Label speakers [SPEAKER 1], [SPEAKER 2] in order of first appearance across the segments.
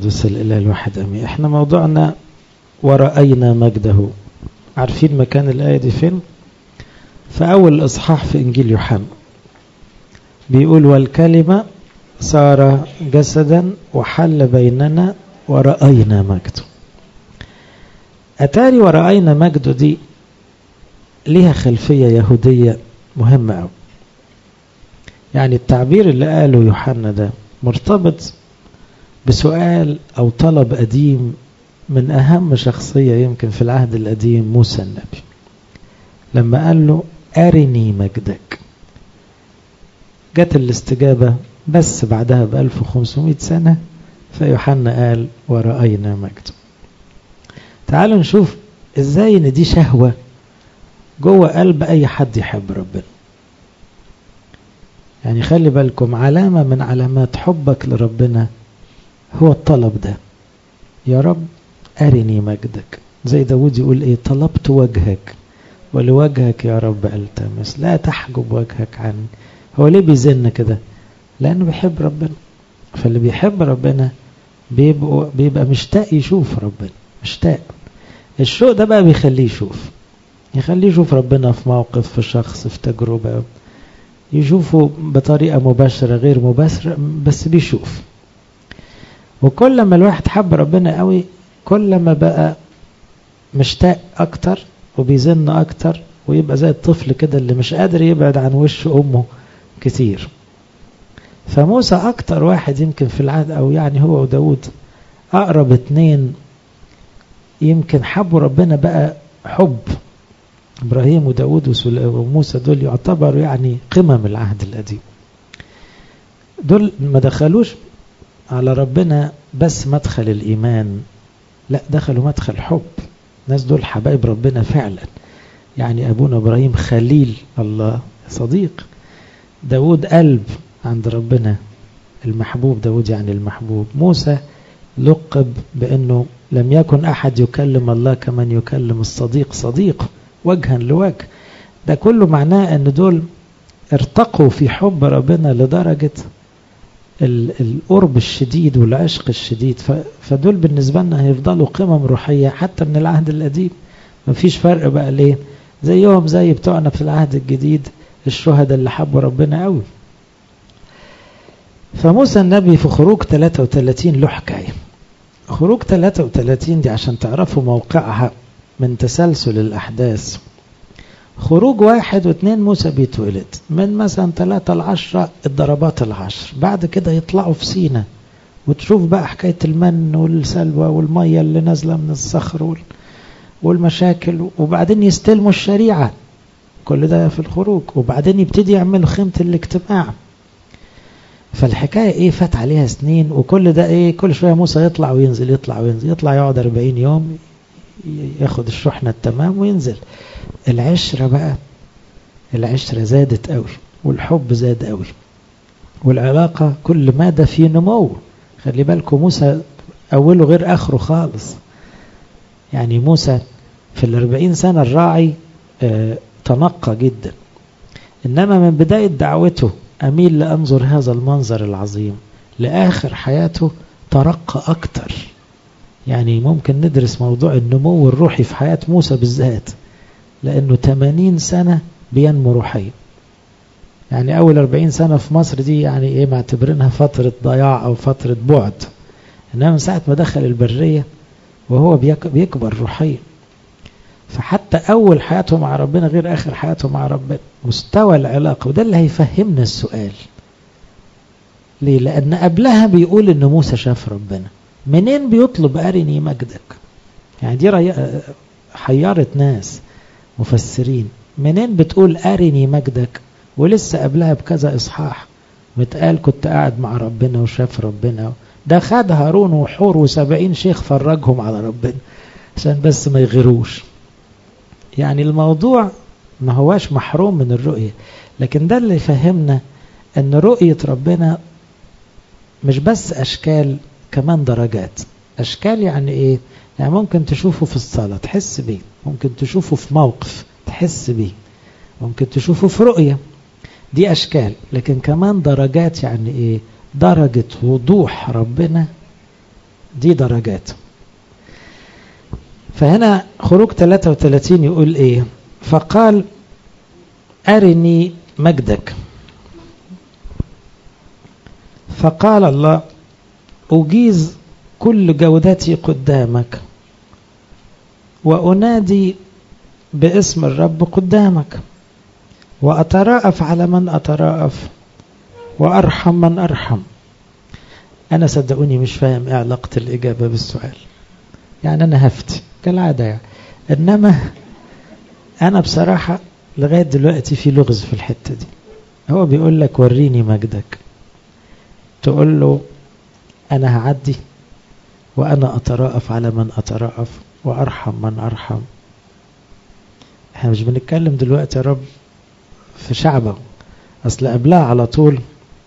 [SPEAKER 1] القدس الإله الواحد أمين. احنا موضوعنا ورأينا مجده. عارفين مكان الآية دي فين؟ في أول إصحاح في إنجيل يوحنا بيقول والكلمة صار جسدا وحل بيننا ورأينا مجده. أتاري ورأينا مجده دي ليها خلفية يهودية مهمة أوي. يعني التعبير اللي قاله يوحنا ده مرتبط بسؤال أو طلب قديم من أهم شخصية يمكن في العهد القديم، موسى النبي، لما قال له أرني مجدك. جت الاستجابة بس بعدها ب1500 سنة، فيوحنا قال ورأينا مجده. تعالوا نشوف ازاي ان دي شهوة جوه قلب اي حد يحب ربنا. يعني خلي بالكم، علامة من علامات حبك لربنا هو الطلب ده، يا رب أرني مجدك. زي داود يقول ايه، طلبت وجهك ولوجهك يا رب ألتمس، لا تحجب وجهك عني. هو ليه بيزن كده؟ لأنه بيحب ربنا. فاللي بيحب ربنا بيبقى مشتاق يشوف ربنا، مشتاق. الشوق ده بقى بيخليه يشوف ربنا في موقف، في شخص، في تجربة، يشوفه بطريقة مباشرة غير مباشرة، بس بيشوف. وكل ما الواحد حب ربنا قوي، كل ما بقى مشتاق أكتر وبيزن أكتر، ويبقى زي الطفل كده اللي مش قادر يبعد عن وش أمه كتير. فموسى أكتر واحد يمكن في العهد، أو يعني هو وداود أقرب اتنين يمكن حبوا ربنا بقى حب. إبراهيم وداود وموسى دول يعتبروا يعني قمم العهد القديم. دول ما دخلوش على ربنا بس مدخل الإيمان، لا، دخلوا مدخل حب. الناس دول حبايب ربنا فعلا. يعني أبونا إبراهيم خليل الله، صديق. داود قلب عند ربنا، المحبوب. داود يعني المحبوب. موسى لقب بأنه لم يكن أحد يكلم الله كمن يكلم الصديق صديق، وجها لوجه. ده كله معناه أن دول ارتقوا في حب ربنا لدرجة القرب الشديد والعشق الشديد. فدول بالنسبة لنا هيفضلوا قمم روحية حتى من العهد القديم. مفيش فرق بقى، ليه؟ زيهم زي بتوعنا في العهد الجديد، الشهداء اللي حبوا ربنا قوي. فموسى النبي في خروج 33 له حكاية. خروج 33 دي عشان تعرفوا موقعها من تسلسل الأحداث. خروج 1 و2 موسى بيتولد، من مثلا 3-10 الضربات 10. بعد كده يطلعوا في سينا، وتشوف بقى حكاية المن والسلوى والمية اللي نازلة من الصخر والمشاكل. وبعدين يستلموا الشريعة، كل ده في الخروج. وبعدين يبتدي يعملوا خيمة الاجتماع. فالحكاية ايه، فات عليها سنين، وكل ده ايه، كل شوية موسى يطلع وينزل، يطلع وينزل، يطلع يقعد 40 يوم ياخد الشحنة التمام وينزل. العشرة بقى، العشرة زادت قوي، والحب زاد قوي، والعلاقة كل مادة في نمو. خلي بالكم موسى أوله غير آخره خالص. يعني موسى في 40 سنة الراعي تنقى جدا، إنما من بداية دعوته أميل لأنظر هذا المنظر العظيم، لآخر حياته ترقى أكتر. يعني ممكن ندرس موضوع النمو الروحي في حياة موسى بالذات، لأنه 80 سنة بينمو روحيا. يعني أول 40 سنة في مصر دي يعني إيه، معتبرينها فترة ضياع أو فترة بعد، إنما من ساعة ما دخل البرية وهو بيكبر روحيا. فحتى أول حياته مع ربنا غير آخر حياته مع ربنا، مستوى العلاقة. وده اللي هيفهمنا السؤال ليه، لأن قبلها بيقول إن موسى شاف ربنا. منين بيطلب أرني مجدك؟ يعني دي حيرت ناس مفسرين. منين بتقول أرني مجدك ولسه قبلها بكذا إصحاح متقال كنت قاعد مع ربنا وشاف ربنا؟ ده خد هارون وحور و70 شيخ فرجهم على ربنا عشان بس ما يغيروش. يعني الموضوع ما هواش محروم من الرؤية، لكن ده اللي يفهمنا أن رؤية ربنا مش بس أشكال، كمان درجات. أشكال يعني إيه؟ يعني ممكن تشوفه في الصلاة تحس بيه، ممكن تشوفه في موقف تحس بيه، ممكن تشوفه في رؤية، دي أشكال. لكن كمان درجات، يعني إيه؟ درجة وضوح ربنا دي درجات. فهنا خروج 33 يقول ايه؟ فقال أرني مجدك. فقال الله أجيز كل جودتي قدامك وأنادي باسم الرب قدامك وأتراءف على من أتراءف وأرحم من أرحم. أنا صدقوني مش فاهم إيه علاقة الإجابة بالسؤال، يعني أنا هفتي كالعادة يعني. إنما أنا بصراحة لغاية دلوقتي في لغز في الحتة دي. هو بيقول لك وريني مجدك، تقول له أنا هعدي وأنا أتراءف على من أتراءف وأرحم من أرحم. احنا مش بنتكلم دلوقتي يا رب في شعبه، أصل قبلها على طول،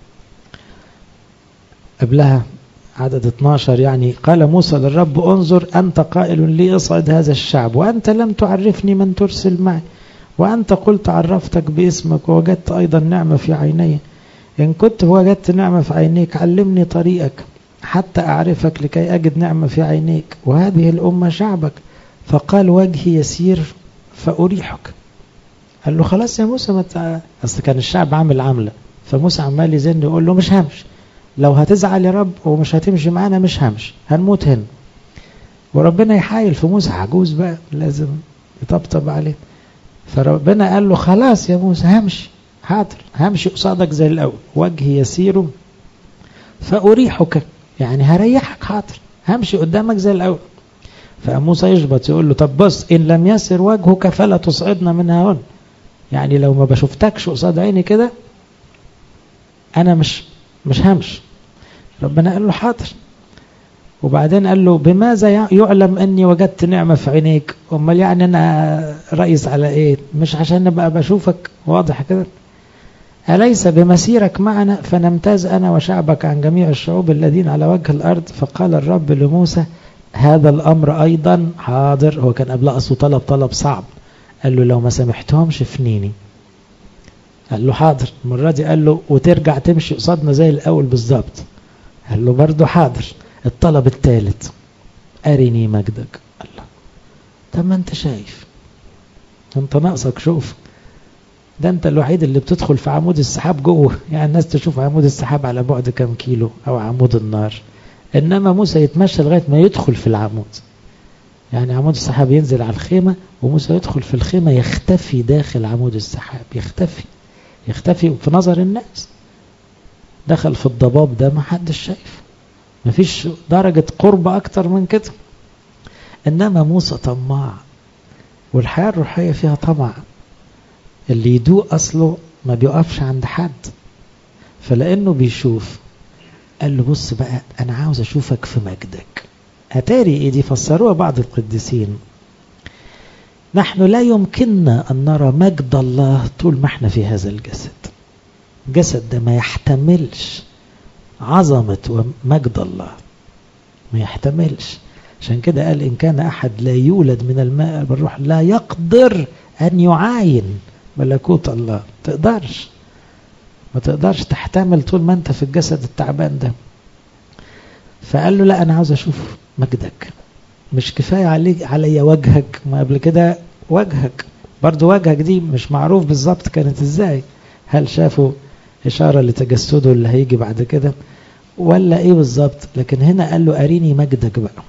[SPEAKER 1] قبلها عدد 12 يعني قال موسى للرب انظر أنت قائل لي اصعد هذا الشعب وأنت لم تعرفني من ترسل معي، وأنت قلت عرفتك باسمك ووجدت أيضا نعمة في عيني. إن كنت وجدت نعمة في عينيك علمني طريقك حتى أعرفك لكي أجد نعمة في عينيك، وهذه الأمة شعبك. فقال وجهي يسير فأريحك. قال له خلاص يا موسى أصل كان الشعب عامل عملة، فموسى عمال يزن يقول له مش همشي، لو هتزعل يا رب ومش هتمشي معانا مش همشي، هنموت هنا. وربنا يحايل في موسى، عجوز بقى لازم يطبطب عليه. فربنا قال له خلاص يا موسى همشي، حاضر همشي قصادك زي الأول، وجهي يسير فأريحك، يعني هريحك، حاضر همشي قدامك زي الأول. فموسى يشبط يقول له طب بص إن لم يسر وجهك فلا تصعدنا منها هون، يعني لو ما بشوفتكش قصاد عيني كده أنا مش همشي. ربنا قال له حاضر. وبعدين قال له بماذا يعلم أني وجدت نعمة في عينيك؟ أمال يعني أنا رئيس على إيه؟ مش عشان نبقى بشوفك واضح كده؟ أليس بمسيرك معنا فنمتاز أنا وشعبك عن جميع الشعوب الذين على وجه الأرض؟ فقال الرب لموسى هذا الأمر أيضا حاضر. هو كان قبل أصله طلب صعب، قال له لو ما سمحتهمش فنيني. قال له حاضر. المرة دي قال له وترجع تمشي قصادنا زي الأول بالظبط. قال له برضو حاضر. الطلب الثالث أرني مجدك. الله، طب ما أنت شايف، أنت ناقصك شوف، ده أنت الوحيد اللي بتدخل في عمود السحاب جوه، يعني الناس تشوف عمود السحاب على بعد كم كيلو أو عمود النار، إنما موسى يتمشى لغاية ما يدخل في العمود. يعني عمود السحاب ينزل على الخيمة وموسى يدخل في الخيمة، يختفي داخل عمود السحاب، يختفي في نظر الناس. دخل في الضباب ده ما حدش شايف، مفيش درجة قرب أكتر من كده. إنما موسى طماع، والحياة الروحية فيها طمع. اللي يدوق أصله ما بيقفش عند حد، فلأنه بيشوف قال له بص بقى أنا عاوز أشوفك في مجدك. أتاري إيه دي؟ فسروها بعض القديسين، نحن لا يمكننا أن نرى مجد الله طول ما احنا في هذا الجسد. الجسد ده ما يحتملش عظمة ومجد الله، ما يحتملش. عشان كده قال إن كان أحد لا يولد من الماء بالروح لا يقدر أن يعاين ملكوت الله. ما تقدرش تحتمل طول ما أنت في الجسد التعبان ده. فقال له لا أنا عاوز أشوف مجدك، مش كفاية علي وجهك، ما قبل كده وجهك برضو، وجهك دي مش معروف بالظبط كانت ازاي، هل شافوا إشارة لتجسده اللي هيجي بعد كده ولا ايه بالظبط؟ لكن هنا قال له أريني مجدك بقى.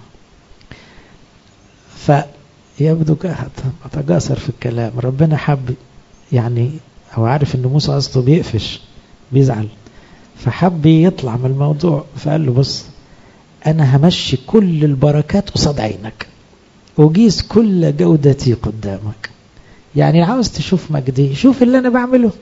[SPEAKER 1] فيبدو أتجاسر في الكلام. ربنا حب يعني، هو عارف ان موسى أصله بيقفش بيزعل، فحب يطلع من الموضوع. فقال له بص أنا همشي كل البركات قصاد عينك، أجيز كل جودتي قدامك. يعني عاوز تشوف مجدي، شوف اللي أنا بعمله.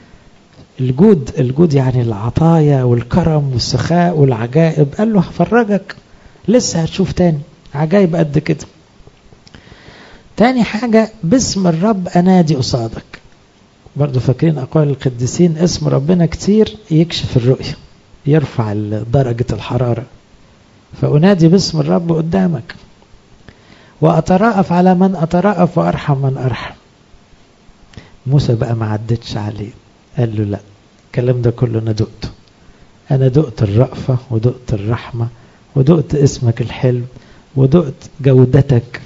[SPEAKER 1] الجود يعني العطايا والكرم والسخاء والعجائب. قال له هفرجك، لسه هتشوف تاني عجائب قد كده. تاني حاجة باسم الرب أنادي قصادك. برضو فاكرين أقوال القديسين، اسم ربنا كتير يكشف الرؤية، يرفع درجة الحرارة. فأنادي باسم الرب قدامك وأتراءف على من أتراءف وأرحم من أرحم. موسى بقى ما عدتش عليه، قال له لا، الكلام ده كله أنا دقته، أنا دقت الرأفة ودقت الرحمة ودقت اسمك الحلو ودقت جودتك،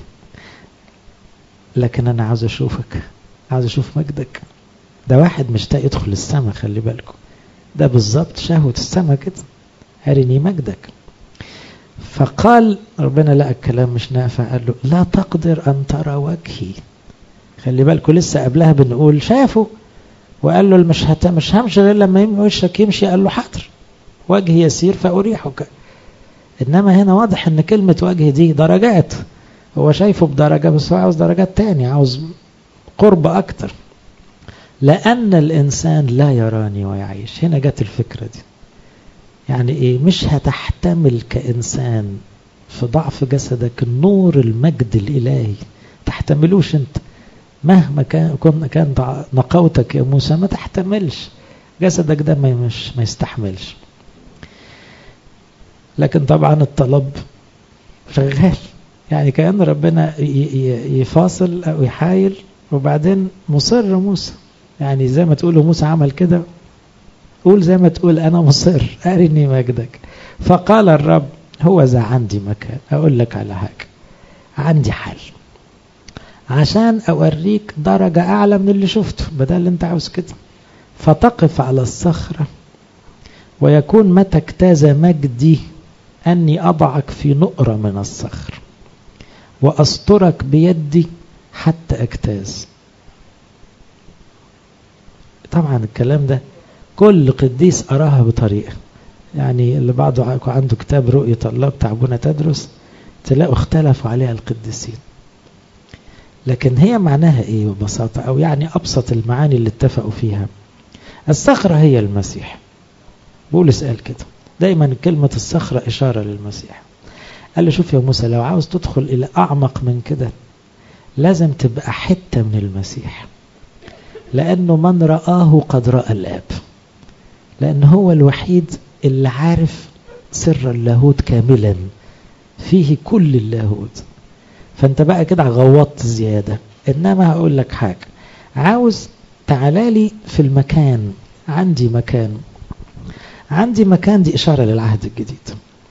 [SPEAKER 1] لكن أنا عاوز أشوفك، عاوز أشوف مجدك. ده واحد مشتاق يدخل السماء، خلي بالكم، ده بالظبط شهوة السماء كده، أرني مجدك. فقال ربنا لقى الكلام مش نافع، قال له لا تقدر أن ترى وجهي. خلي بالكم لسه قبلها بنقول شافه وقال له مش همشي غير لما وشك يمشي، قال له حاضر وجهي يسير فأريحك. إنما هنا واضح أن كلمة وجه دي درجات، هو شايفه بدرجة بس هو عاوز درجات تانية، عاوز قرب أكتر. لأن الإنسان لا يراني ويعيش. هنا جت الفكرة دي، يعني إيه؟ مش هتحتمل كإنسان في ضعف جسدك النور المجد الإلهي، تحتملوش أنت مهما كان نقاوتك يا موسى، ما تحتملش، جسدك ده ما يستحملش. لكن طبعا الطلب شغال، يعني كأن ربنا يفاصل أو يحايل، وبعدين مصر موسى، يعني زي ما تقولوا موسى عمل كده، قول زي ما تقول أنا مصر أرني مجدك. فقال الرب هو ذا عندي مكان، أقول لك على حاجة، عندي حل عشان أوريك درجة أعلى من اللي شفته، بدل اللي أنت عاوز كده. فتقف على الصخرة ويكون متى اجتاز مجدي أني أضعك في نقرة من الصخر وأسترك بيدي حتى اجتاز. طبعا الكلام ده كل قديس أراها بطريقة، يعني اللي بعده عنده كتاب رؤية الله بتاع ابونا تدرس تلاقوا اختلفوا عليها القديسين، لكن هي معناها ايه ببساطة، او يعني ابسط المعاني اللي اتفقوا فيها. الصخرة هي المسيح، بولس قال كده دايما كلمة الصخرة اشارة للمسيح. قال له شوف يا موسى، لو عاوز تدخل الى اعمق من كده لازم تبقى حتة من المسيح، لانه من رآه قد رأى الاب، لان هو الوحيد اللي عارف سر اللاهوت كاملا، فيه كل اللاهوت. فانت بقى كده غوطت زيادة. انما هقول لك حاجة، عاوز تعالالي في المكان، عندي مكان، عندي مكان، دي اشارة للعهد الجديد،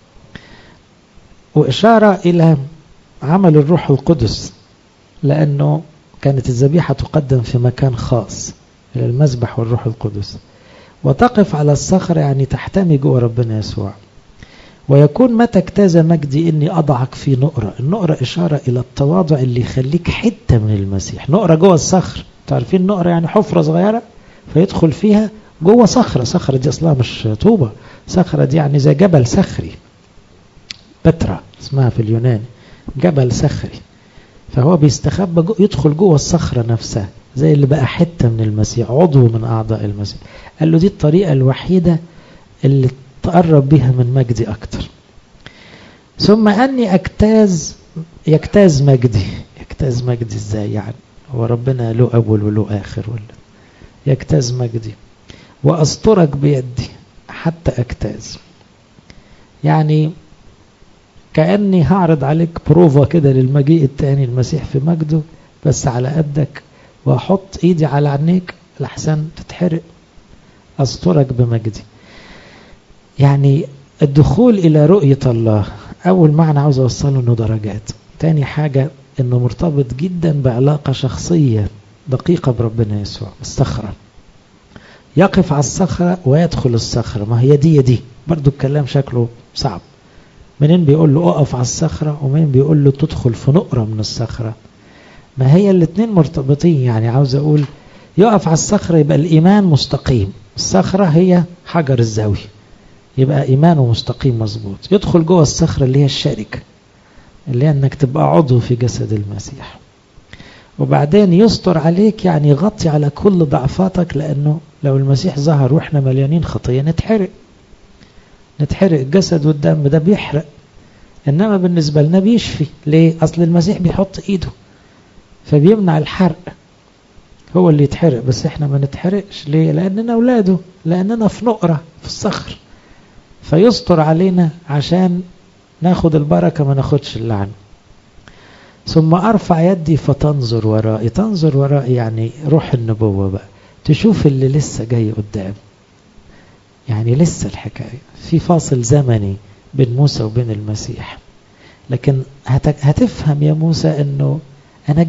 [SPEAKER 1] واشارة الى عمل الروح القدس، لانه كانت الذبيحة تقدم في مكان خاص الى المذبح والروح القدس. وتقف على الصخرة يعني تحتمي جوه ربنا يسوع. ويكون متى اجتاز مجدي اني اضعك في نقرة. النقرة اشارة الى التواضع اللي يخليك حتة من المسيح. نقرة جوه الصخر، تعرفين نقرة يعني حفرة صغيرة فيدخل فيها جوه صخرة. صخرة دي اصلا مش طوبة، صخرة دي يعني زي جبل صخري، بترا اسمها في اليوناني، جبل صخري. فهو بيستخبى يدخل جوه الصخرة نفسها، زي اللي بقى حتة من المسيح، عضو من اعضاء المسيح. قال له دي الطريقة الوحيدة اللي تقرب بها من مجدي أكتر. ثم أني يجتاز مجدي. يجتاز مجدي إزاي يعني؟ هو ربنا له أول وله آخر ولا؟ يجتاز مجدي وأسترك بيدي حتى أجتاز، يعني كأني هعرض عليك بروفا كده للمجيء التاني المسيح في مجده، بس على قدك، وأحط إيدي على عينيك لحسن تتحرق. أسترك بمجدي، يعني الدخول إلى رؤية الله. أول معنى عاوز أوصله إنه درجات. تاني حاجة إنه مرتبط جدا بعلاقة شخصية دقيقة بربنا يسوع. الصخرة، يقف على الصخرة ويدخل الصخرة. ما هي دي برضو الكلام شكله صعب. منين بيقول له أقف على الصخرة ومنين بيقول له تدخل في نقرة من الصخرة؟ ما هي الاتنين مرتبطين. يعني عاوز أقول يقف على الصخرة يبقى الإيمان مستقيم، الصخرة هي حجر الزاوية، يبقى إيمانه مستقيم مظبوط. يدخل جوه الصخرة اللي هي الشركة، اللي هي أنك تبقى عضو في جسد المسيح. وبعدين يستر عليك، يعني يغطي على كل ضعفاتك، لأنه لو المسيح ظهر وإحنا مليانين خطية نتحرق. الجسد والدم ده بيحرق، إنما بالنسبة لنا بيشفي. ليه؟ أصل المسيح بيحط إيده فبيمنع الحرق، هو اللي يتحرق بس إحنا ما نتحرقش. ليه؟ لأننا أولاده، لأننا في نقرة في الصخر، فيستر علينا عشان ناخد البركة ما ناخدش اللعنة. ثم أرفع يدي فتنظر ورائي. تنظر ورائي يعني روح النبوة بقى، تشوف اللي لسه جاي قدام، يعني لسه الحكاية في فاصل زمني بين موسى وبين المسيح. لكن هتفهم يا موسى انه انا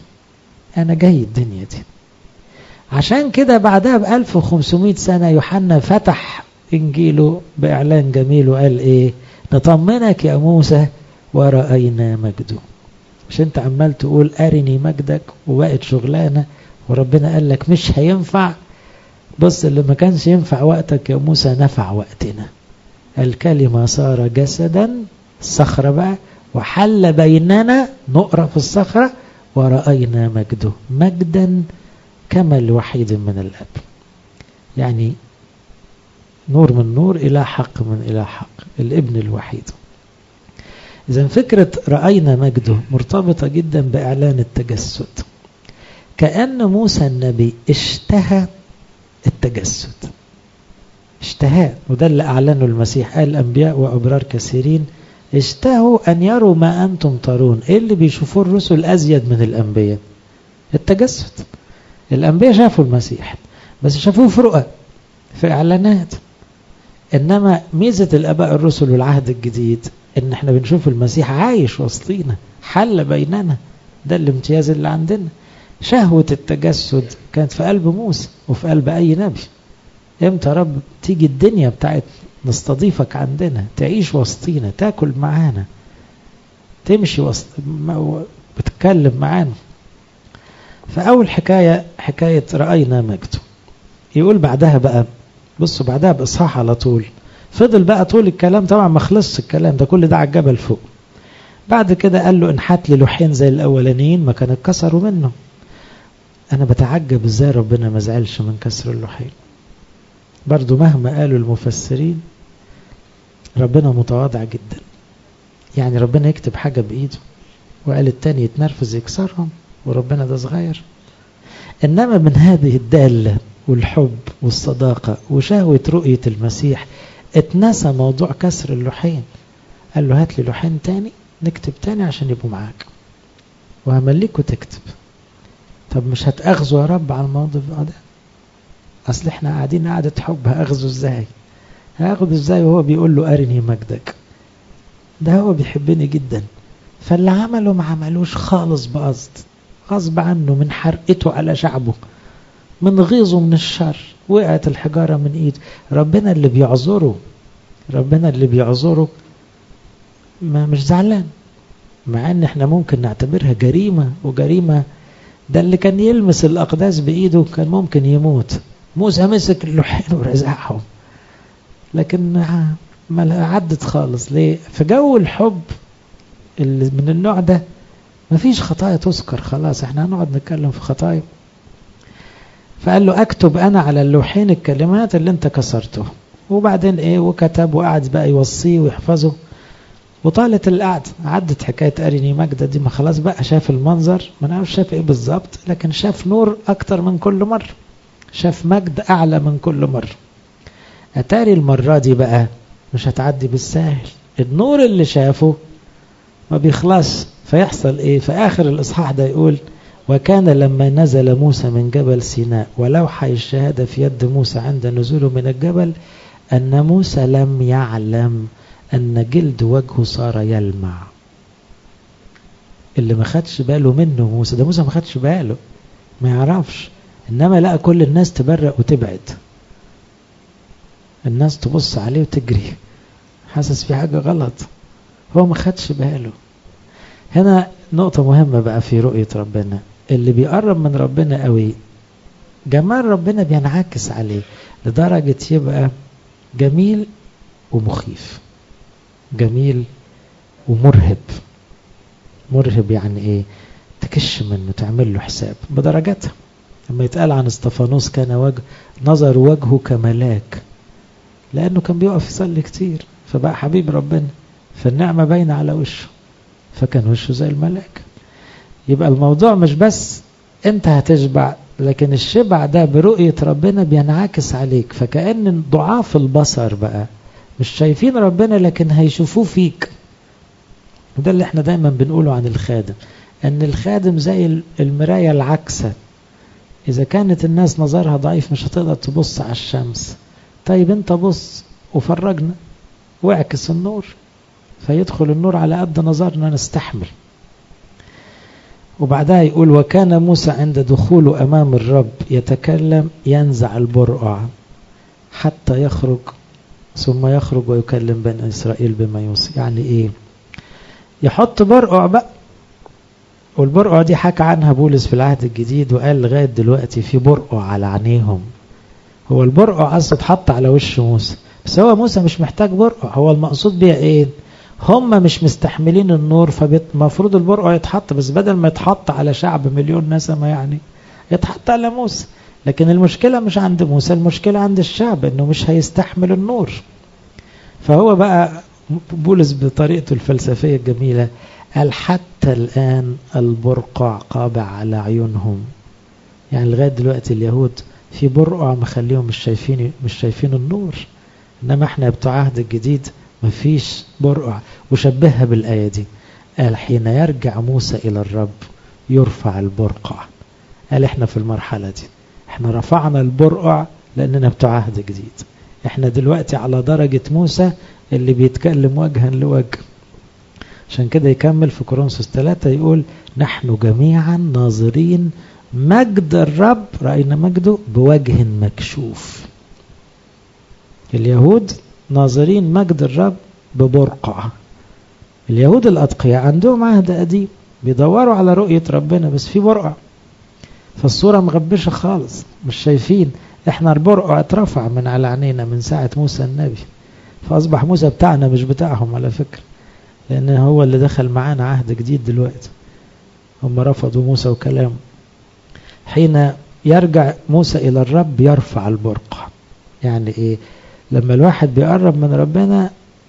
[SPEAKER 1] جاي الدنيا دي. عشان كده بعدها ب1500 سنة يوحنا فتح انجيله باعلان جميل وقال ايه؟ نطمنك يا موسى ورأينا مجده. مش انت عمال تقول ارني مجدك وبقت شغلانة وربنا قال لك مش هينفع؟ بص، اللي ما كانش ينفع وقتك يا موسى نفع وقتنا. الكلمة صار جسدا، الصخرة بقى، وحل بيننا، نقرأ في الصخرة، ورأينا مجده، مجدا كما الوحيد من الأب. يعني نور من نور، إلى حق من إلى حق، الابن الوحيد. إذن فكرة رأينا مجده مرتبطة جدا بإعلان التجسد. كأن موسى النبي اشتهى التجسد، اشتهى، وده اللي أعلنه المسيح. قال الأنبياء وأبرار كثيرين اشتهوا أن يروا ما أنتم ترون. إيه اللي بيشوفوه الرسل أزيد من الأنبياء؟ التجسد. الأنبياء شافوا المسيح بس شافوه في رؤى، في إعلانات. إنما ميزة الآباء الرسل والعهد الجديد إن احنا بنشوف المسيح عايش وسطينا، حل بيننا. ده الامتياز اللي عندنا. شهوة التجسد كانت في قلب موسى وفي قلب أي نبي. امتى رب تيجي الدنيا بتاعت نستضيفك عندنا، تعيش وسطينا، تاكل معانا، تمشي وسط، بتتكلم معانا. فأول حكاية رأينا مجده. يقول بعدها بقى، بصوا بعدها بإصحاح على طول، فضل بقى طول الكلام، طبعا ما خلصش الكلام ده، كل ده على الجبل فوق. بعد كده قال له انحت لي لوحين زي الأولانيين ما كان اتكسروا منه. أنا بتعجب إزاي ربنا ما زعلش من كسر اللوحين. برضو مهما قالوا المفسرين ربنا متواضع جدا. يعني ربنا يكتب حاجة بإيده وقال التاني يتنرفز يكسرهم، وربنا ده صغير. إنما من هذه الدالة والحب والصداقة وشهوة رؤية المسيح اتنسى موضوع كسر اللوحين. قال له هات لي لوحين تاني نكتب تاني عشان يبقوا معاك وهمليكوا تكتب. طب مش هتأخذوا يا رب على الموضوع ده؟ أصل احنا قاعدين قاعدة حب، هأخذوا ازاي؟ هأخذوا ازاي وهو بيقول له أرني مجدك؟ ده هو بيحبني جدا. فاللي عمله ما عملوش خالص بقصد، غصب عنه، من حرقته على شعبه، من غيظه من الشر، وقعت الحجارة من ايده. ربنا اللي بيعذره، ربنا اللي بيعذره ما مش زعلان، مع ان احنا ممكن نعتبرها جريمة. وجريمة ده اللي كان يلمس الأقداس بإيده كان ممكن يموت. موسى مسك اللوحين ورزعهم، لكن ما عدت خالص. ليه؟ في جو الحب اللي من النوع ده مفيش خطايا تذكر. خلاص احنا هنقعد نتكلم في خطايا. فقال له اكتب انا على اللوحين الكلمات اللي انت كسرته. وبعدين ايه؟ وكتب وقعد بقى يوصيه ويحفظه. وطالت القعدة، عدت حكاية أرني مجدة دي، ما خلاص بقى شاف المنظر، ما نعرف شاف ايه بالظبط، لكن شاف نور اكتر من كل مرة، شاف مجد اعلى من كل مرة. اتاري المرة دي بقى مش هتعدي بالساهل. النور اللي شافه ما بيخلص. فيحصل ايه؟ في اخر الاصحاح ده يقول وكان لما نزل موسى من جبل سيناء ولوحي الشهادة في يد موسى عند نزوله من الجبل أن موسى لم يعلم أن جلد وجهه صار يلمع. اللي ما خدش باله منه موسى، ده موسى ما خدش باله، ما يعرفش. إنما لقى كل الناس تبرق وتبعد، الناس تبص عليه وتجري، حاسس في حاجة غلط، هو ما خدش باله. هنا نقطة مهمة بقى في رؤية ربنا. اللي بيقرب من ربنا قوي جمال ربنا بينعكس عليه لدرجة يبقى جميل ومخيف، جميل ومرهب. مرهب يعني ايه؟ تكش منه، تعمل له حساب بدرجاتها. لما يتقال عن استفانوس كان نظر وجهه كملاك، لأنه كان بيقف يصلي كتير فبقى حبيب ربنا، فالنعمة باينة على وشه، فكان وشه زي الملاك. يبقى الموضوع مش بس انت هتشبع، لكن الشبع ده برؤية ربنا بينعكس عليك. فكأن ضعاف البصر بقى مش شايفين ربنا لكن هيشوفوه فيك. وده اللي احنا دايما بنقوله عن الخادم، ان الخادم زي المراية العكسة. اذا كانت الناس نظرها ضعيف مش هتقدر تبص على الشمس، طيب انت بص وفرجنا، واعكس النور فيدخل النور على قد نظرنا نستحمل. وبعدها يقول وكان موسى عند دخوله أمام الرب يتكلم ينزع البرقع حتى يخرج ثم يخرج ويكلم بني إسرائيل بما يوصي. يعني إيه؟ يحط برقع بقى، والبرقع دي حكى عنها بولس في العهد الجديد وقال لغاية دلوقتي في برقع على عينيهم. هو البرقع أصلا اتحط على وش موسى، بس هو موسى مش محتاج برقع. هو المقصود بيها إيه؟ هم مش مستحملين النور، فمفروض البرقع يتحط، بس بدل ما يتحط على شعب مليون نسمة يعني يتحط على موسى. لكن المشكلة مش عند موسى، المشكلة عند الشعب انه مش هيستحمل النور. فهو بقى بولس بطريقته الفلسفية الجميلة قال حتى الآن البرقع قابع على عيونهم. يعني لغاية دلوقتي اليهود في برقع مخليهم مش شايفين النور، انما احنا بتوع عهد الجديد مفيش برقع. وشبهها بالآية دي، قال حين يرجع موسى إلى الرب يرفع البرقع. قال احنا في المرحلة دي احنا رفعنا البرقع لأننا بتوع عهد جديد. احنا دلوقتي على درجة موسى اللي بيتكلم وجها لوجه. عشان كده يكمل في كورنثوس 3 يقول نحن جميعا ناظرين مجد الرب رأينا مجده بوجه مكشوف. اليهود ناظرين مجد الرب ببرقع. اليهود الأتقياء عندهم عهد قديم بيدوروا على رؤية ربنا بس في برقع، فالصورة مغبشة خالص مش شايفين. احنا البرقع اترفع من على عينينا من ساعة موسى النبي، فأصبح موسى بتاعنا مش بتاعهم على فكرة، لأن هو اللي دخل معانا عهد جديد دلوقتي. هم رفضوا موسى وكلامه. حين يرجع موسى إلى الرب يرفع البرقع. يعني إيه؟ لما الواحد بيقرب من ربنا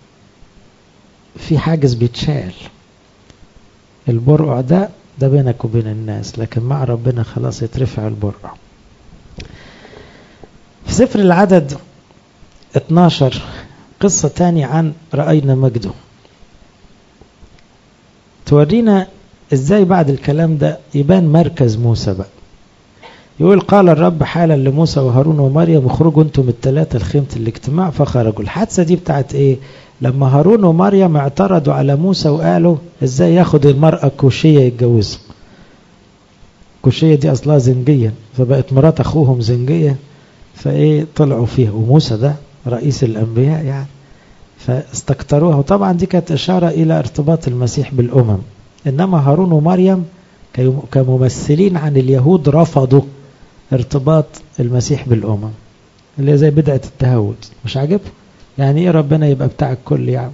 [SPEAKER 1] في حاجز بيتشال. البرقع ده بينك وبين الناس، لكن مع ربنا خلاص يترفع البرقع. في سفر العدد 12 قصة تانية عن رأينا مجده تورينا ازاي بعد الكلام ده يبان مركز موسى بقى. يقول قال الرب حالا لموسى وهارون ومريم اخرجوا انتم الثلاثة لخيمة الاجتماع. فخرجوا. الحادثة دي بتاعت ايه؟ لما هارون ومريم اعترضوا على موسى وقالوا ازاي ياخد المرأة كوشية يتجوزها. كوشية دي اصلها زنجية، فبقت مرات اخوهم زنجية، فايه طلعوا فيها. وموسى ده رئيس الانبياء يعني، فاستكتروها. وطبعا دي كانت اشارة الى ارتباط المسيح بالامم. انما هارون ومريم كممثلين عن اليهود رفضوا ارتباط المسيح بالامم، اللي زي بدعة التهود. مش عاجبه يعني ايه ربنا يبقى بتاع الكل يعني.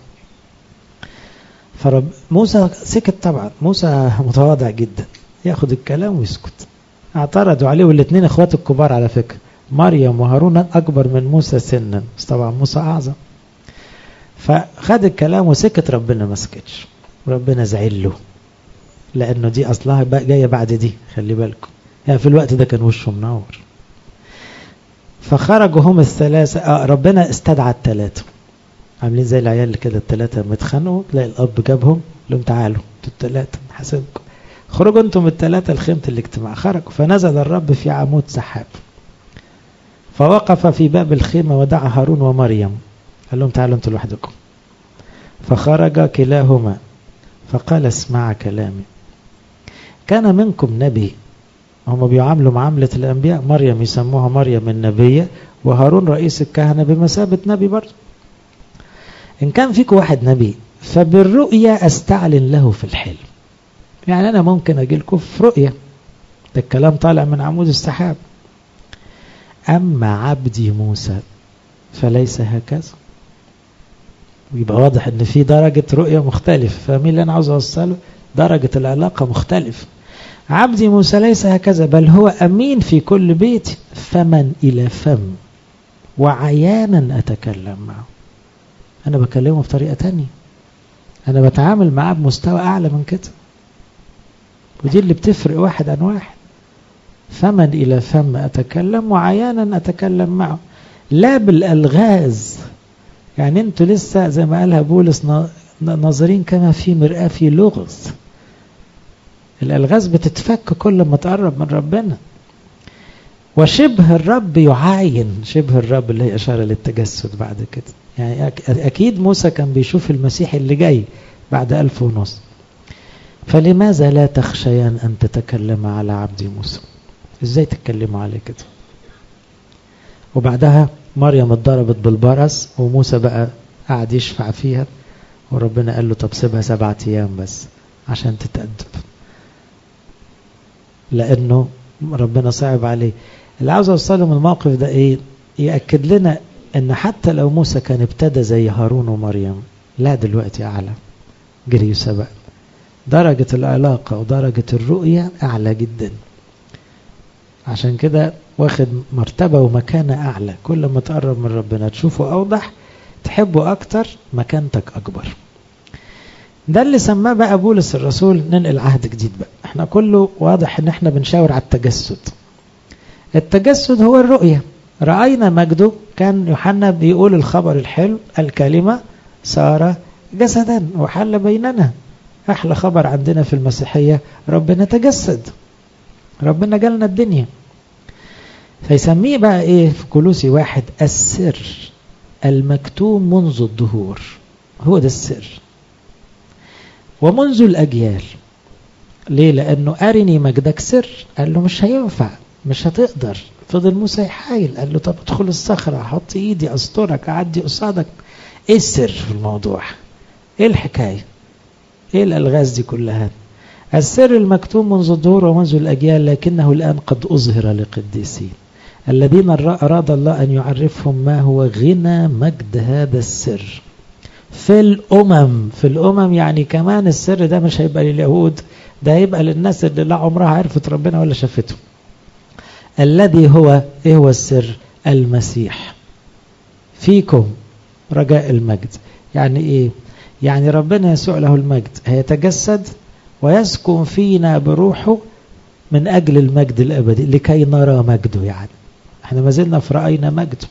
[SPEAKER 1] موسى سكت. طبعا موسى متواضع جدا، ياخد الكلام ويسكت. اعترضوا عليه، والاثنين اخوات الكبار على فكرة، مريم وهارون اكبر من موسى سنا، بس طبعا موسى اعظم. فخد الكلام وسكت. ربنا ما سكتش، ربنا زعل له، لانه دي اصلها جايه بعد دي. خلي بالكم يعني في الوقت ده كان وشه منور. فخرجوا هم الثلاثه. ربنا استدعى الثلاثه، عاملين زي العيال كده، الثلاثه متخانقوا، تلاقي الاب جابهم لهم تعالوا انتوا الثلاثه حاسبكم، خرجوا انتم الثلاثه لخيمه الاجتماع. خرجوا. فنزل الرب في عمود سحاب فوقف في باب الخيمه ودعا هارون ومريم، قال لهم تعالوا انتوا لوحدكم. فخرج كلاهما فقال اسمع كلامي. كان منكم نبي. هم بيعاملوا معاملة الأنبياء. مريم يسموها مريم النبية، وهارون رئيس الكهنة بمثابة نبي برضه. إن كان فيكم واحد نبي فبالرؤية أستعلن له في الحلم. يعني أنا ممكن أجي لكم في رؤية، ده الكلام طالع من عمود السحاب. أما عبدي موسى فليس هكذا. ويبقى واضح ان في درجة رؤية مختلفة. فاهمين اللي انا عاوز اوصله؟ درجة العلاقة مختلفة. عبدي موسى ليس هكذا، بل هو امين في كل بيت، فمن الى فم وعيانا اتكلم معه. انا بكلمه بطريقة تانية، انا بتعامل معاه بمستوى اعلى من كده. ودي اللي بتفرق واحد عن واحد. فمن الى فم اتكلم وعيانا اتكلم معه، لا بالالغاز. يعني انتوا لسه زي ما قالها بولس ناظرين كما في مرآة في لغز. الالغاز بتتفك كل ما تقرب من ربنا. وشبه الرب يعاين، شبه الرب اللي هي إشارة للتجسد بعد كده. يعني أكيد موسى كان بيشوف المسيح اللي جاي بعد 1500. فلماذا لا تخشيان أن تتكلم على عبد موسى؟ إزاي تتكلموا عليه كده؟ وبعدها مريم اتضربت بالبرص وموسى بقى قاعد يشفع فيها، وربنا قال له طب سيبها 7 أيام بس عشان تتأدب، لأنه ربنا صعب عليه. اللي عاوز أوصله من الموقف ده إيه؟ يأكد لنا أن حتى لو موسى كان ابتدى زي هارون ومريم، لا دلوقتي أعلى، جري سبق، درجة العلاقة ودرجة الرؤية أعلى جدا. عشان كده واخد مرتبة ومكانة أعلى، كل ما تقرب من ربنا تشوفه أوضح، تحبه أكتر، مكانتك أكبر. ده اللي سماه بقى بولس الرسول ننقل عهد جديد بقى. احنا كله واضح ان احنا بنشاور على التجسد. التجسد هو الرؤية، رأينا مجده. كان يوحنا بيقول الخبر الحلو، الكلمة صار جسدا وحل بيننا. احلى خبر عندنا في المسيحية ربنا تجسد، ربنا جالنا الدنيا. فيسميه بقى ايه في كولوسي 1 السر المكتوم منذ الدهور. هو ده السر ومنذ الأجيال. ليه؟ لأنه أرني مجدك سر. قال له مش هينفع، مش هتقدر. فضل موسى يحايل، قال له طب ادخل الصخرة، احط ايدي استرك، اعدي قصادك. ايه السر في الموضوع؟ ايه الحكاية؟ ايه الألغاز دي كلها؟ السر المكتوم منذ الدهور ومنذ الأجيال، لكنه الآن قد أظهر لقديسين الذين أراد الله أن يعرفهم ما هو غنى مجد هذا السر في الأمم. في الأمم يعني كمان السر ده مش هيبقى لليهود، ده هيبقى للناس اللي لا عمرها عرفت ربنا ولا شافته. الذي هو ايه هو السر؟ المسيح فيكم رجاء المجد. يعني ايه؟ يعني ربنا يسوع له المجد هيتجسد ويسكن فينا بروحه من أجل المجد الأبدي لكي نرى مجده. يعني احنا ما زلنا في رأينا مجده.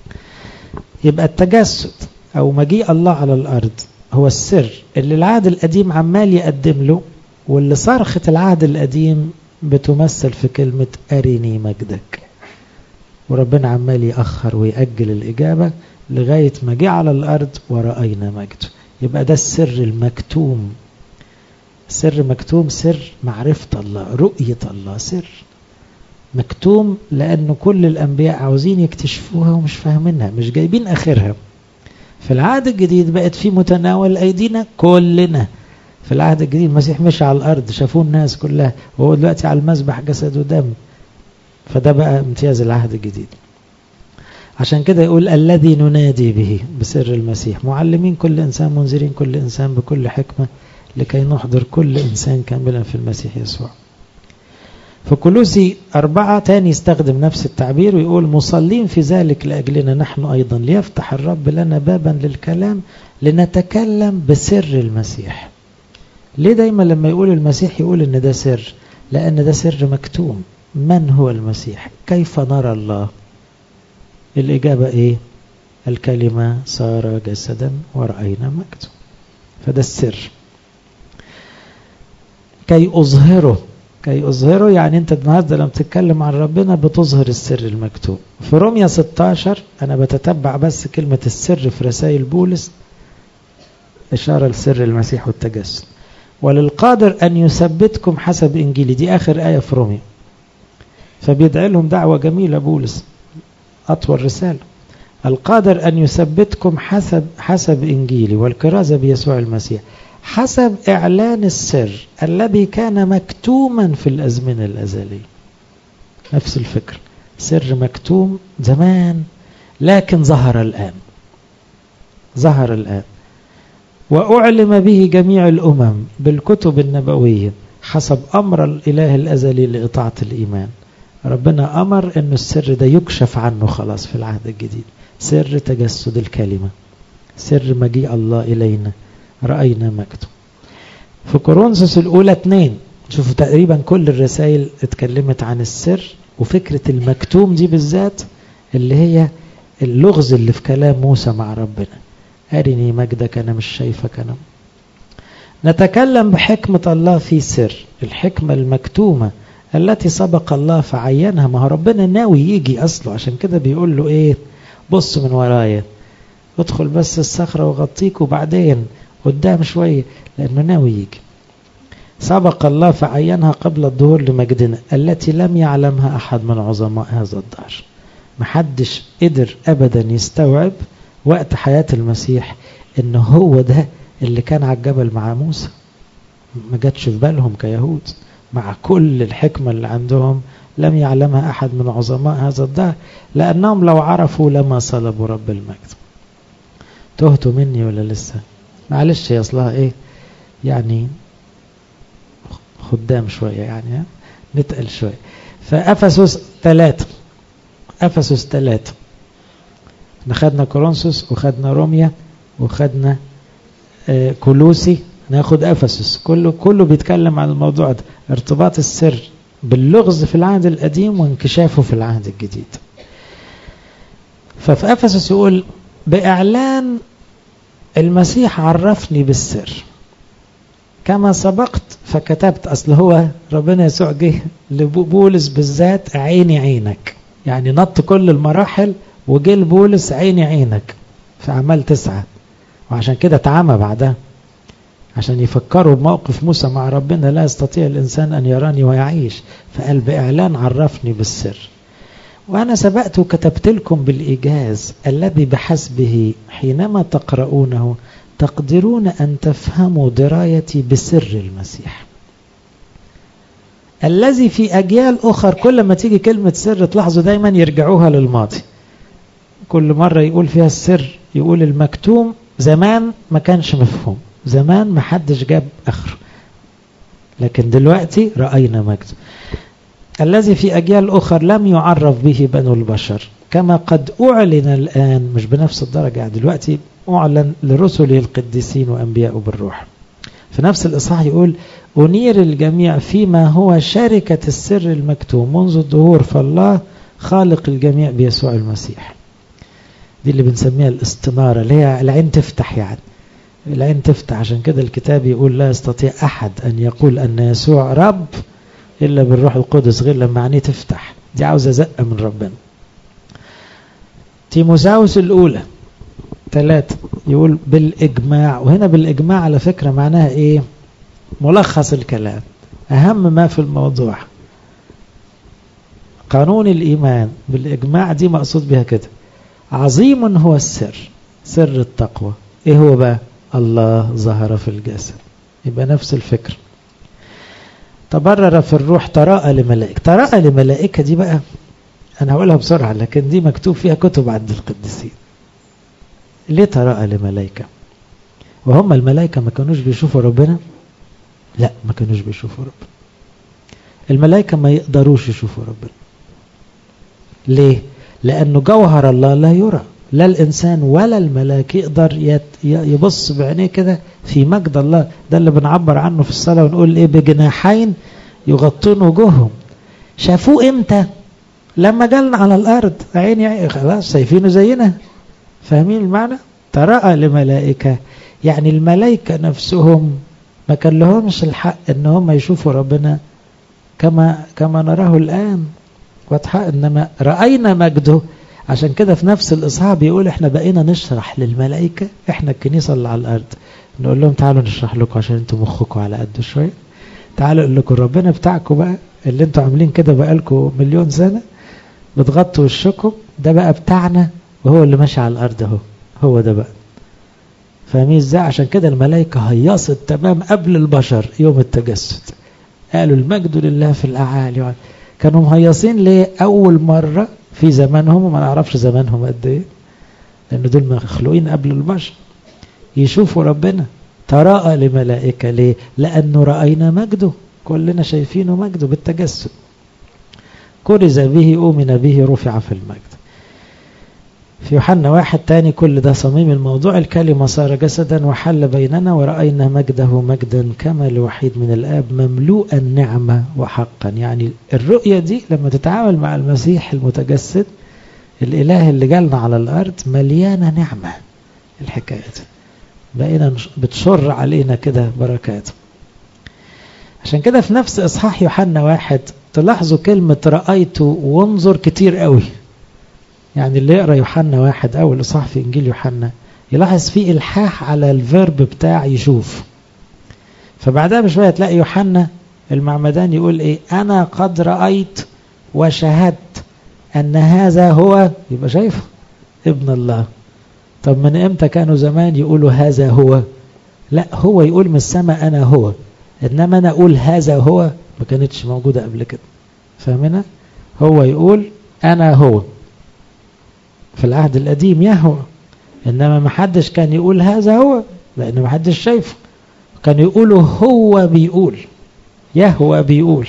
[SPEAKER 1] يبقى التجسد أو مجيء الله على الأرض هو السر اللي العهد القديم عمال يقدم له، واللي صرخة العهد القديم بتمثل في كلمة أرني مجدك. وربنا عمال يأخر ويأجل الإجابة لغاية ما جه على الأرض ورأينا مجده. يبقى ده السر المكتوم. سر مكتوم، سر معرفة الله، رؤية الله، سر مكتوم، لأنه كل الأنبياء عاوزين يكتشفوها ومش فاهمينها، مش جايبين آخرها. في العهد الجديد بقت في متناول أيدينا كلنا. في العهد الجديد المسيح مشى على الأرض، شافوه الناس كلها، وهو دلوقتي على المذبح جسد ودم. فده بقى امتياز العهد الجديد. عشان كده يقول الذي ننادي به بسر المسيح، معلمين كل إنسان، منذرين كل إنسان بكل حكمة، لكي نحضر كل إنسان كاملا في المسيح يسوع. في كولوسي 4 تاني يستخدم نفس التعبير ويقول مصلين في ذلك لأجلنا نحن أيضا، ليفتح الرب لنا بابا للكلام لنتكلم بسر المسيح. ليه دايما لما يقول المسيح يقول إن ده سر؟ لأن ده سر مكتوم. من هو المسيح؟ كيف نرى الله؟ الإجابة إيه؟ الكلمة صار جسدا ورأينا مجده. فده السر. كي أظهره يعني أنت النهارده لما تتكلم عن ربنا بتظهر السر المكتوب. في رومية 16 أنا بتتبع بس كلمة السر في رسائل بولس، إشارة لسر المسيح والتجسد. وللقادر أن يثبتكم حسب إنجيلي، دي آخر آية في رومية. فبيدعي لهم دعوة جميلة بولس، أطول رسالة. القادر أن يثبتكم حسب إنجيلي والكرازة بيسوع المسيح حسب إعلان السر الذي كان مكتوما في الأزمنة الأزلية. نفس الفكرة، سر مكتوم زمان لكن ظهر الآن وأعلم به جميع الأمم بالكتب النبوية حسب أمر الإله الأزلي لإطاعة الإيمان. ربنا أمر أن السر ده يكشف عنه خلاص في العهد الجديد. سر تجسد الكلمة، سر مجيء الله إلينا، رأينا مجده. في كورنثوس الأولى 2 شوفوا تقريبا كل الرسائل اتكلمت عن السر، وفكرة المكتوم دي بالذات اللي هي اللغز اللي في كلام موسى مع ربنا. أرني مجدك، أنا مش شايفك. أنا نتكلم بحكمة الله في سر، الحكمة المكتومة التي سبق الله فعينها. ما هو ربنا ناوي يجي أصله، عشان كده بيقول له إيه؟ بص من ورايا، ادخل بس الصخرة وغطيك وبعدين قدام شوية، لأنه ناوي يجي. سبق الله فعينها قبل الظهور لمجدنا التي لم يعلمها أحد من عظماء هذا الدهر. محدش قدر أبدا يستوعب وقت حياة المسيح إنه هو ده اللي كان على الجبل مع موسى. ما جاتش في بالهم كيهود، مع كل الحكمة اللي عندهم لم يعلمها أحد من عظماء هذا الدهر، لأنهم لو عرفوا لما صلبوا رب المجد. تهتوا مني ولا لسه؟ معلش هي أصلها إيه يعني، خدام شوية يعني، نتقل شوية. فأفسس 3، أفسس 3 خدنا كورنثوس وخدنا روميا وخدنا كولوسي، ناخد أفسس. كله بيتكلم عن الموضوع ده، ارتباط السر باللغز في العهد القديم وانكشافه في العهد الجديد. ففي أفسس يقول بإعلان المسيح عرفني بالسر كما سبقت فكتبت. أصل هو ربنا يسوع جه لبولس بالذات عيني عينك، يعني نط كل المراحل وجه لبولس عيني عينك في أعمال 9، وعشان كده اتعمى بعدها عشان يفكروا بموقف موسى مع ربنا، لا يستطيع الإنسان أن يراني ويعيش، فقال بإعلان عرفني بالسر. وأنا سبقت وكتبت لكم بالإيجاز الذي بحسبه حينما تقرؤونه تقدرون أن تفهموا درايتي بسر المسيح الذي في أجيال أخر. كل ما تيجي كلمة سر تلاحظوا دايما يرجعوها للماضي، كل مرة يقول فيها السر يقول المكتوم زمان ما كانش مفهوم، زمان ما حدش جاب آخره، لكن دلوقتي رأينا مجد الذي في أجيال أخر لم يعرف به بنو البشر كما قد أعلن الآن. مش بنفس الدرجة دلوقتي، أعلن لرسله القديسين وأنبياء بالروح. في نفس الإصحاح يقول أنير الجميع فيما هو شركة السر المكتوم منذ الظهور فالله خالق الجميع بيسوع المسيح. دي اللي بنسميها الاستنارة، اللي هي العين تفتح، يعني العين تفتح. عشان كده الكتاب يقول لا يستطيع أحد أن يقول أن يسوع رب إلا بالروح القدس، غير لما عينيه تفتح. دي عاوزة زقة من ربنا. تيموثاوس الأولى 3 يقول بالإجماع، وهنا بالإجماع على فكرة معناها إيه؟ ملخص الكلام، أهم ما في الموضوع، قانون الإيمان بالإجماع. دي مقصود بها كده عظيم هو السر، سر التقوى. إيه هو بقى؟ الله ظهر في الجسد. يبقى نفس الفكر. تبرر في الروح تراءى لملائكة. تراءى لملائكة دي بقى أنا هقولها بسرعة، لكن دي مكتوب فيها كتب عند القديسين. ليه تراءى لملائكة؟ وهم الملائكة ما كانوش بيشوفوا ربنا؟ لا، ما كانوش بيشوفوا ربنا. الملائكة ما يقدروش يشوفوا ربنا. ليه؟ لأنه جوهر الله لا يرى، لا الإنسان ولا الملاك يقدر يبص بعينيه كده في مجد الله. ده اللي بنعبر عنه في الصلاة ونقول إيه؟ بجناحين يغطون وجوههم. شافوه إمتى؟ لما جالنا على الأرض، عيني خلاص شايفينه زينا. فاهمين المعنى؟ تراءى لملائكة، يعني الملائكة نفسهم ما كان لهمش الحق ان هم يشوفوا ربنا كما نراه الآن واضحة، انما رأينا مجده. عشان كده في نفس الإصحاح بيقول احنا بقينا نشرح للملائكة، احنا الكنيسة اللي على الأرض نقول لهم تعالوا نشرح لكم عشان انتم مخكم على قد شوية، تعالوا اقول لكم ربنا بتاعكم بقى اللي انتم عاملين كده بقالكم مليون سنة بتغطوا وشكم، ده بقى بتاعنا وهو اللي ماشي على الأرض اهو، هو ده بقى. فاهمين ازاي؟ عشان كده الملائكة هيصت تمام قبل البشر يوم التجسد، قالوا المجد لله في الأعالي. كانوا مهيصين ليه؟ أول مرة في زمانهم، وما نعرفش زمانهم قد ايه لأن دول مخلوقين قبل البشر، يشوفوا ربنا. تراءى لملائكة ليه؟ لأنه رأينا مجده، كلنا شايفينه مجده بالتجسد. كرز به، أؤمن به، رفع في المجد. في يوحنا 1 تاني كل ده صميم الموضوع. الكلمة صار جسدا وحل بيننا ورأينا مجده مجدا كما الوحيد من الآب مملوءا نعمة وحقا. يعني الرؤية دي لما تتعامل مع المسيح المتجسد الإله اللي جالنا على الأرض مليانة نعمة. الحكاية دي بقينا بتشر علينا كده بركات. عشان كده في نفس إصحاح يوحنا 1 تلاحظوا كلمة رأيت وانظر كتير قوي. يعني اللي يقرأ يوحنا 1 أول إصحاح في إنجيل يوحنا يلاحظ فيه إلحاح على الفيرب بتاع يشوف. فبعدها بشوية تلاقي يوحنا المعمدان يقول إيه؟ أنا قد رأيت وشهدت أن هذا هو، يبقى شايفه ابن الله. طب من إمتى كانوا زمان يقولوا هذا هو؟ لا، هو يقول من السماء أنا هو، إنما أنا أقول هذا هو ما كانتش موجودة قبل كده. فاهمنا؟ هو يقول أنا هو في العهد القديم يهوه، إنما ما حدش كان يقول هذا هو لأنه ما حدش شايفه. كان يقولوا هو بيقول، يهوه بيقول.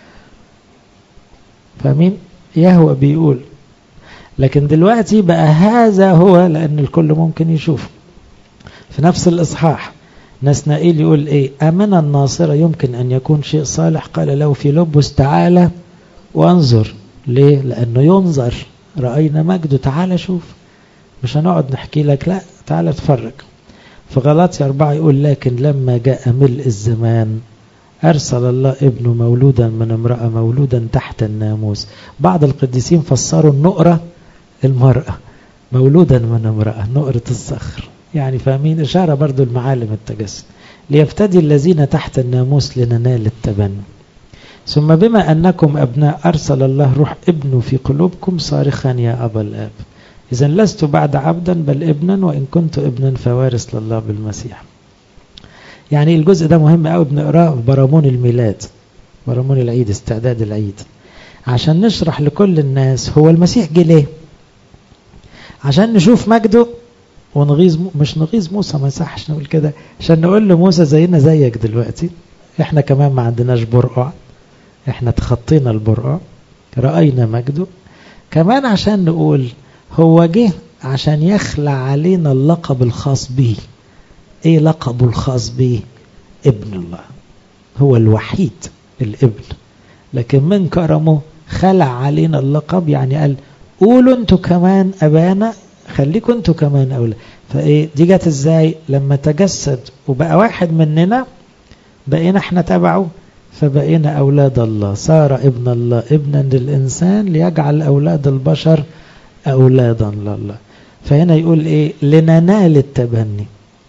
[SPEAKER 1] فاهمين؟ يهوه بيقول. لكن دلوقتي بقى هذا هو لأن الكل ممكن يشوفه. في نفس الإصحاح نسنائيل يقول إيه؟ أمن الناصرة يمكن أن يكون شيء صالح. قال له فيلبس تعالى وانظر. ليه؟ لأنه ينظر. رأينا مجده، تعالى شوف، مش هنقعد نحكي لك، لا تعالى اتفرج. في غلاطيا 4 يقول لكن لما جاء ملء الزمان أرسل الله ابنه مولودا من امرأة مولودا تحت الناموس. بعض القديسين فسروا النقرة المرأة، مولودا من امرأة، نقرة الصخر. يعني فاهمين؟ إشارة برضو المعالم التجسد. ليفتدي الذين تحت الناموس لننال التبني. ثم بما أنكم أبناء أرسل الله روح ابنه في قلوبكم صارخا يا أبا الآب. إذن لست بعد عبدا بل ابنا، وإن كنت ابنا فوارث لله بالمسيح. يعني الجزء ده مهم قوي بنقراه في برامون الميلاد، برامون العيد، استعداد العيد، عشان نشرح لكل الناس هو المسيح جه ليه. عشان نشوف مجده ونغيظ، مش نغيظ موسى، ما يصحش نقول كده، عشان نقول لموسى زينا زيك دلوقتي، احنا كمان ما عندناش برقع، احنا تخطينا البرقع، رأينا مجده. كمان عشان نقول هو جه عشان يخلع علينا اللقب الخاص به. ايه لقبه الخاص به؟ ابن الله، هو الوحيد الابن، لكن من كرمه خلع علينا اللقب. يعني قال قولوا انتوا كمان ابانا، خليكوا انتوا كمان اولاد. فايه دي جت ازاي؟ لما تجسد وبقى واحد مننا بقينا احنا تبعه، فبقينا اولاد الله. صار ابن الله ابنا للانسان ليجعل اولاد البشر اولادا لله. فهنا يقول ايه؟ لننال التبني.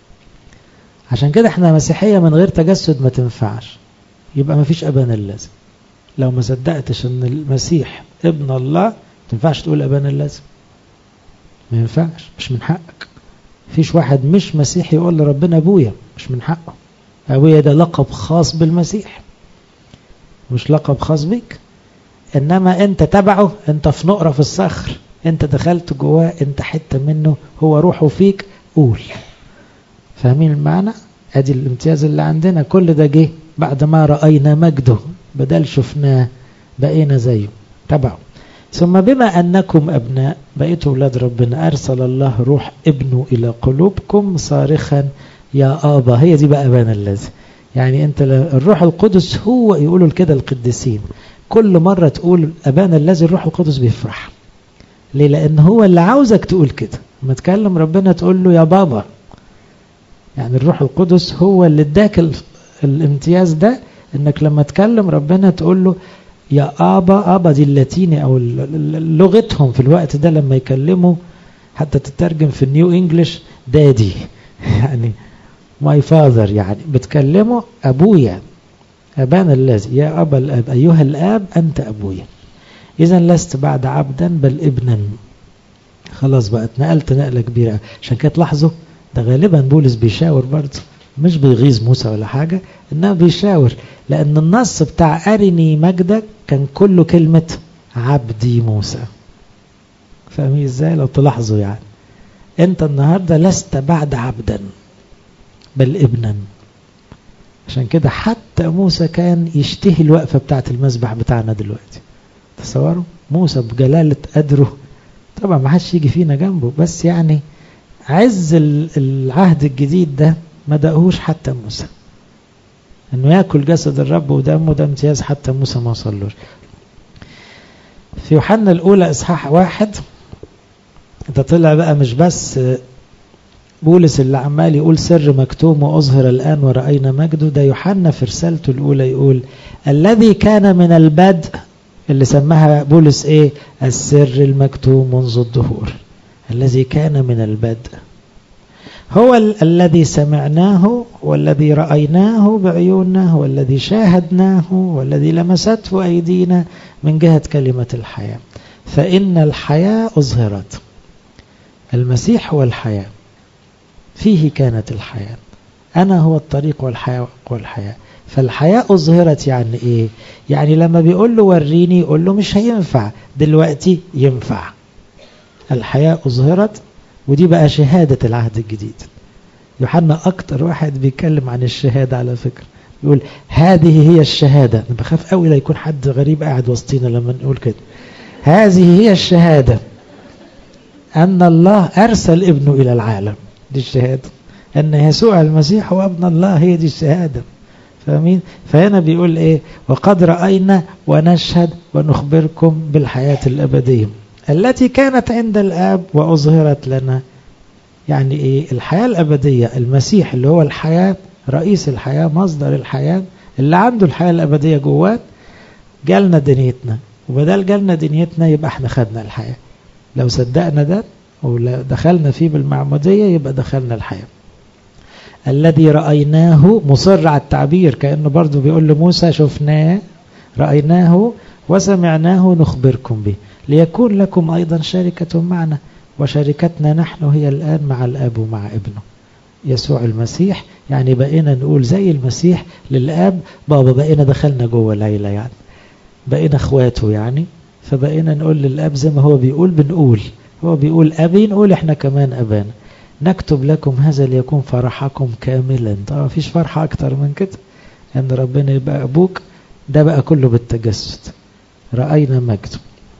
[SPEAKER 1] عشان كده احنا مسيحية من غير تجسد ما تنفعش، يبقى ما فيش ابانا اللازم. لو ما صدقتش ان المسيح ابن الله ما تنفعش تقول ابانا اللازم، ما ينفعش، مش من حقك. فيش واحد مش مسيحي يقول لربنا ابويا، مش من حقه. ابويا ده لقب خاص بالمسيح، مش لقب خاص بيك. انما انت تبعه، انت في نقرة في الصخر، انت دخلت جواه، انت حتة منه، هو روحه فيك، قول. فاهمين المعنى؟ ادي الامتياز اللي عندنا. كل ده جه بعد ما رأينا مجده، بدل شفناه بقينا زيه، تبعه. ثم بما أنكم أبناء، بقيتوا أولاد ربنا، أرسل الله روح ابنه إلى قلوبكم صارخا يا آبا. هي دي بقى أبانا الذي. يعني أنت الروح القدس هو، يقولوا كده القديسين، كل مرة تقول أبانا الذي الروح القدس بيفرح. ليه؟ لأن هو اللي عاوزك تقول كده. لما تكلم ربنا تقول له يا بابا. يعني الروح القدس هو اللي اداك الامتياز ده، انك لما تكلم ربنا تقول له يا آبا. آبا دي اللاتيني او لغتهم في الوقت ده لما يكلموا، حتى تترجم في النيو انجليش دادي، يعني ماي فاذر، يعني بتكلمه ابويا، ابانا الذي، يا ابا الاب، ايها الاب انت ابويا. اذا لست بعد عبدا بل ابنا. خلاص بقى اتنقلت نقله كبيره. عشان كده تلاحظوا ده غالبا بولس بيشاور برضه، مش بيغيظ موسى ولا حاجة، انما بيشاور، لان النص بتاع أرني مجدك كان كله كلمة عبدي موسى. فاهمين ازاي؟ لو تلاحظوا يعني انت النهاردة لست بعد عبدا بل ابنا. عشان كده حتى موسى كان يشتهي الوقفة بتاعت المسبح بتاعنا دلوقتي. تصوروا موسى بجلالة قدره، طبعا ما حدش يجي فينا جنبه، بس يعني عز العهد الجديد ده ما دقهوش حتى موسى، انه ياكل جسد الرب ودمه، ده امتياز حتى موسى ما وصلوش. في يوحنا الاولى اصحاح 1 ده طلع بقى مش بس بولس اللي عمال يقول سر مكتوم واظهر الان ورأينا مجده، ده يوحنا في رسالته الاولى يقول الذي كان من البدء اللي سماها بولس ايه؟ السر المكتوم منذ الدهور الذي كان من البدء، هو الذي سمعناه والذي رأيناه بعيوننا والذي شاهدناه والذي لمسته أيدينا من جهة كلمة الحياة. فإن الحياة أظهرت، المسيح هو الحياة، فيه كانت الحياة، أنا هو الطريق والحياة. فالحياة أظهرت يعني إيه؟ يعني لما بيقول له وريني يقول له مش هينفع دلوقتي، ينفع. الحياة أظهرت، ودي بقى شهادة العهد الجديد. يوحنا أكتر واحد بيتكلم عن الشهادة على فكرة، يقول هذه هي الشهادة. أنا بخاف قوي لا يكون حد غريب قاعد وسطينا لما نقول كده. هذه هي الشهادة أن الله أرسل ابنه إلى العالم، دي الشهادة، أن يسوع المسيح هو ابن الله، هي دي الشهادة. فاهمين؟ فهنا بيقول إيه؟ وقد رأينا ونشهد ونخبركم بالحياة الأبدية التي كانت عند الآب وأظهرت لنا. يعني إيه الحياة الأبدية؟ المسيح اللي هو الحياة، رئيس الحياة، مصدر الحياة، اللي عنده الحياة الأبدية جوات، جالنا دنيتنا، وبدل جالنا دنيتنا يبقى احنا خدنا الحياة. لو صدقنا ده ودخلنا فيه بالمعمودية يبقى دخلنا الحياة. الذي رأيناه، مصر على التعبير كأنه برضو بيقول لموسى شفناه، رأيناه وسمعناه نخبركم به ليكون لكم أيضا شركة معنا، وشركتنا نحن هي الآن مع الآب ومع ابنه يسوع المسيح. يعني بقينا نقول زي المسيح للآب بابا، بقينا دخلنا جوه العيلة، يعني بقينا اخواته يعني. فبقينا نقول للآب زي ما هو بيقول بنقول، هو بيقول أبي نقول احنا كمان أبانا. نكتب لكم هذا ليكون فرحكم كاملا. طبعا مفيش فرحة أكتر من كده أن ربنا يبقى أبوك، ده بقى كله بالتجسد. رأينا مجده.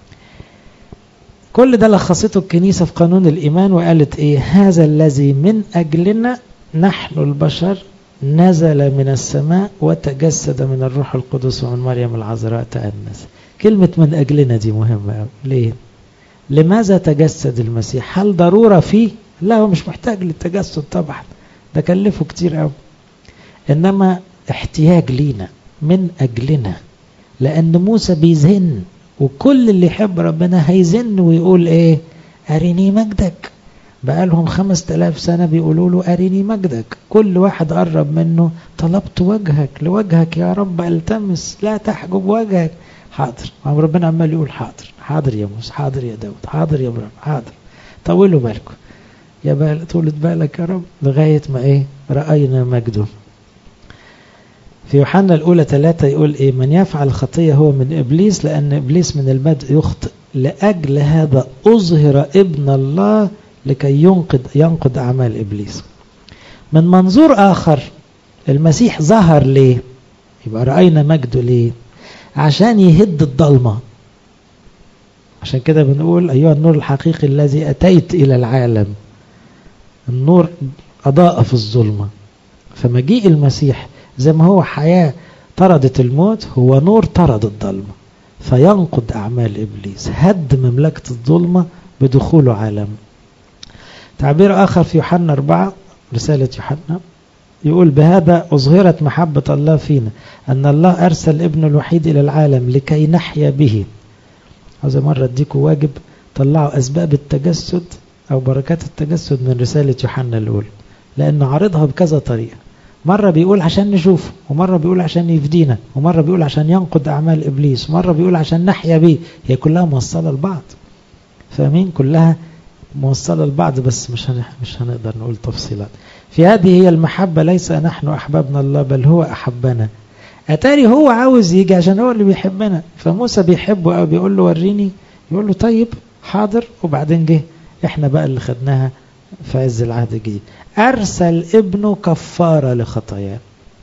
[SPEAKER 1] كل ده لخصته الكنيسة في قانون الإيمان وقالت إيه؟ هذا الذي من أجلنا نحن البشر نزل من السماء وتجسد من الروح القدس ومن مريم العذراء تأنس. كلمة من أجلنا دي مهمة. ليه؟ لماذا تجسد المسيح؟ هل ضرورة فيه؟ لا، هو مش محتاج للتجسد طبعا، ده كلفه كتير قوي، إنما احتياج لينا من أجلنا، لأن موسى بيزن، وكل اللي يحب ربنا هيزن ويقول إيه؟ أريني مجدك. بقالهم 5000 سنة بيقولوا له أريني مجدك. كل واحد قرب منه طلبت وجهك، لوجهك يا رب التمس، لا تحجب وجهك. حاضر، ربنا عمال يقول حاضر، حاضر يا موسى، حاضر يا داود، حاضر يا ابراهيم، حاضر. طولوا بالكم يا طولة بالك يا رب، لغاية ما إيه؟ رأينا مجده. في يوحنا الأولى 3 يقول إيه؟ من يفعل خطية هو من إبليس، لأن إبليس من البدء يخطئ، لأجل هذا أظهر ابن الله لكي ينقض أعمال إبليس. من منظور آخر المسيح ظهر ليه؟ يبقى رأينا مجده ليه؟ عشان يهد الظلمة. عشان كده بنقول أيها النور الحقيقي الذي أتيت إلى العالم. النور أضاء في الظلمة. فمجيء المسيح زي ما هو حياة طردت الموت، هو نور طرد الظلمة، فينقض أعمال إبليس، هد مملكة الظلمة بدخوله عالم. تعبير آخر في يوحنا 4 رسالة يوحنا يقول بهذا أظهرت محبة الله فينا، أن الله أرسل ابن الوحيد إلى العالم لكي نحيا به. هذا مرة اديكم واجب، طلعوا أسباب التجسد أو بركات التجسد من رسالة يوحنا الأولى، لأن عارضها بكذا طريقة. مرة بيقول عشان نشوف، ومرة بيقول عشان يفدينا، ومرة بيقول عشان ينقض أعمال إبليس، ومرة بيقول عشان نحيا به. هي كلها موصلة لبعض، فاهمين؟ كلها موصلة لبعض، بس مش هنقدر نقول تفصيلات. في هذه هي المحبة، ليس نحن أحببنا الله بل هو أحبنا. أتاري هو عاوز يجي عشان هو اللي بيحبنا. فموسى بيحبه أو بيقول له وريني، يقول له طيب حاضر، وبعدين جه احنا بقى اللي خدناها في عز العهد الجديد. أرسل ابنه كفارة لخطاياه.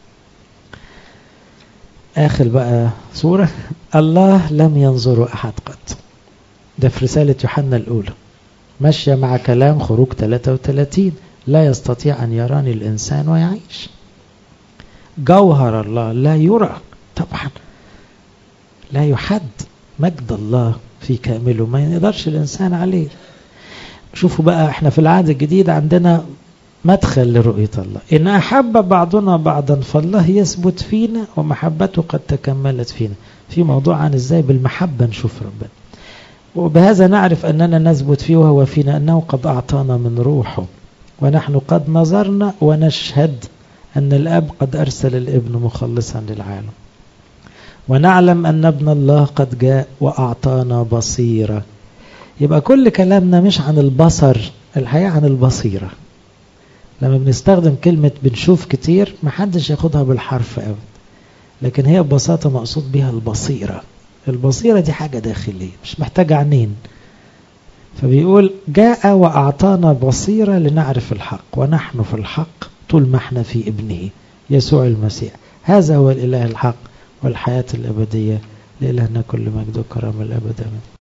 [SPEAKER 1] آخر بقى سورة الله لم ينظر أحد قط. ده في رسالة يوحنا الأولى، ماشية مع كلام خروج 33 لا يستطيع أن يراني الإنسان ويعيش. جوهر الله لا يرى طبعا، لا يحد. مجد الله في كامله ما يقدرش الإنسان عليه. شوفوا بقى احنا في العهد الجديد عندنا مدخل لرؤية الله. إن أحب بعضنا بعضا فالله يثبت فينا ومحبته قد تكملت فينا. في موضوع عن إزاي بالمحبة نشوف ربنا، وبهذا نعرف أننا نثبت فيه وهو فينا، أنه قد أعطانا من روحه، ونحن قد نظرنا ونشهد أن الأب قد أرسل الابن مخلصا للعالم، ونعلم أن ابن الله قد جاء وأعطانا بصيرة. يبقى كل كلامنا مش عن البصر، الحقيقة عن البصيرة. لما بنستخدم كلمة بنشوف كتير محدش ياخدها بالحرف أبدا، لكن هي ببساطة مقصود بها البصيرة. البصيرة دي حاجة داخلية مش محتاجة عينين. فبيقول جاء وأعطانا بصيرة لنعرف الحق، ونحن في الحق طول ما احنا في ابنه يسوع المسيح. هذا هو الإله الحق والحياة الأبدية، لإلهنا كل مجد وكرامة الأبد. آمين.